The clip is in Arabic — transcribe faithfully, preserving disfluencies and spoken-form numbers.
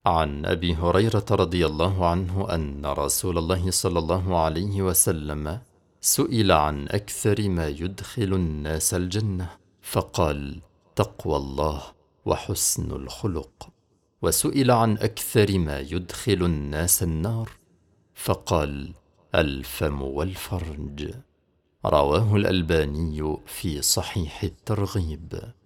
عن أبي هريرة رضي الله عنه أن رسول الله صلى الله عليه وسلم سئل عن أكثر ما يدخل الناس الجنة، فقال: تقوى الله وحسن الخلق. وسئل عن أكثر ما يدخل الناس النار، فقال: الفم والفرج. رواه الألباني في صحيح الترغيب.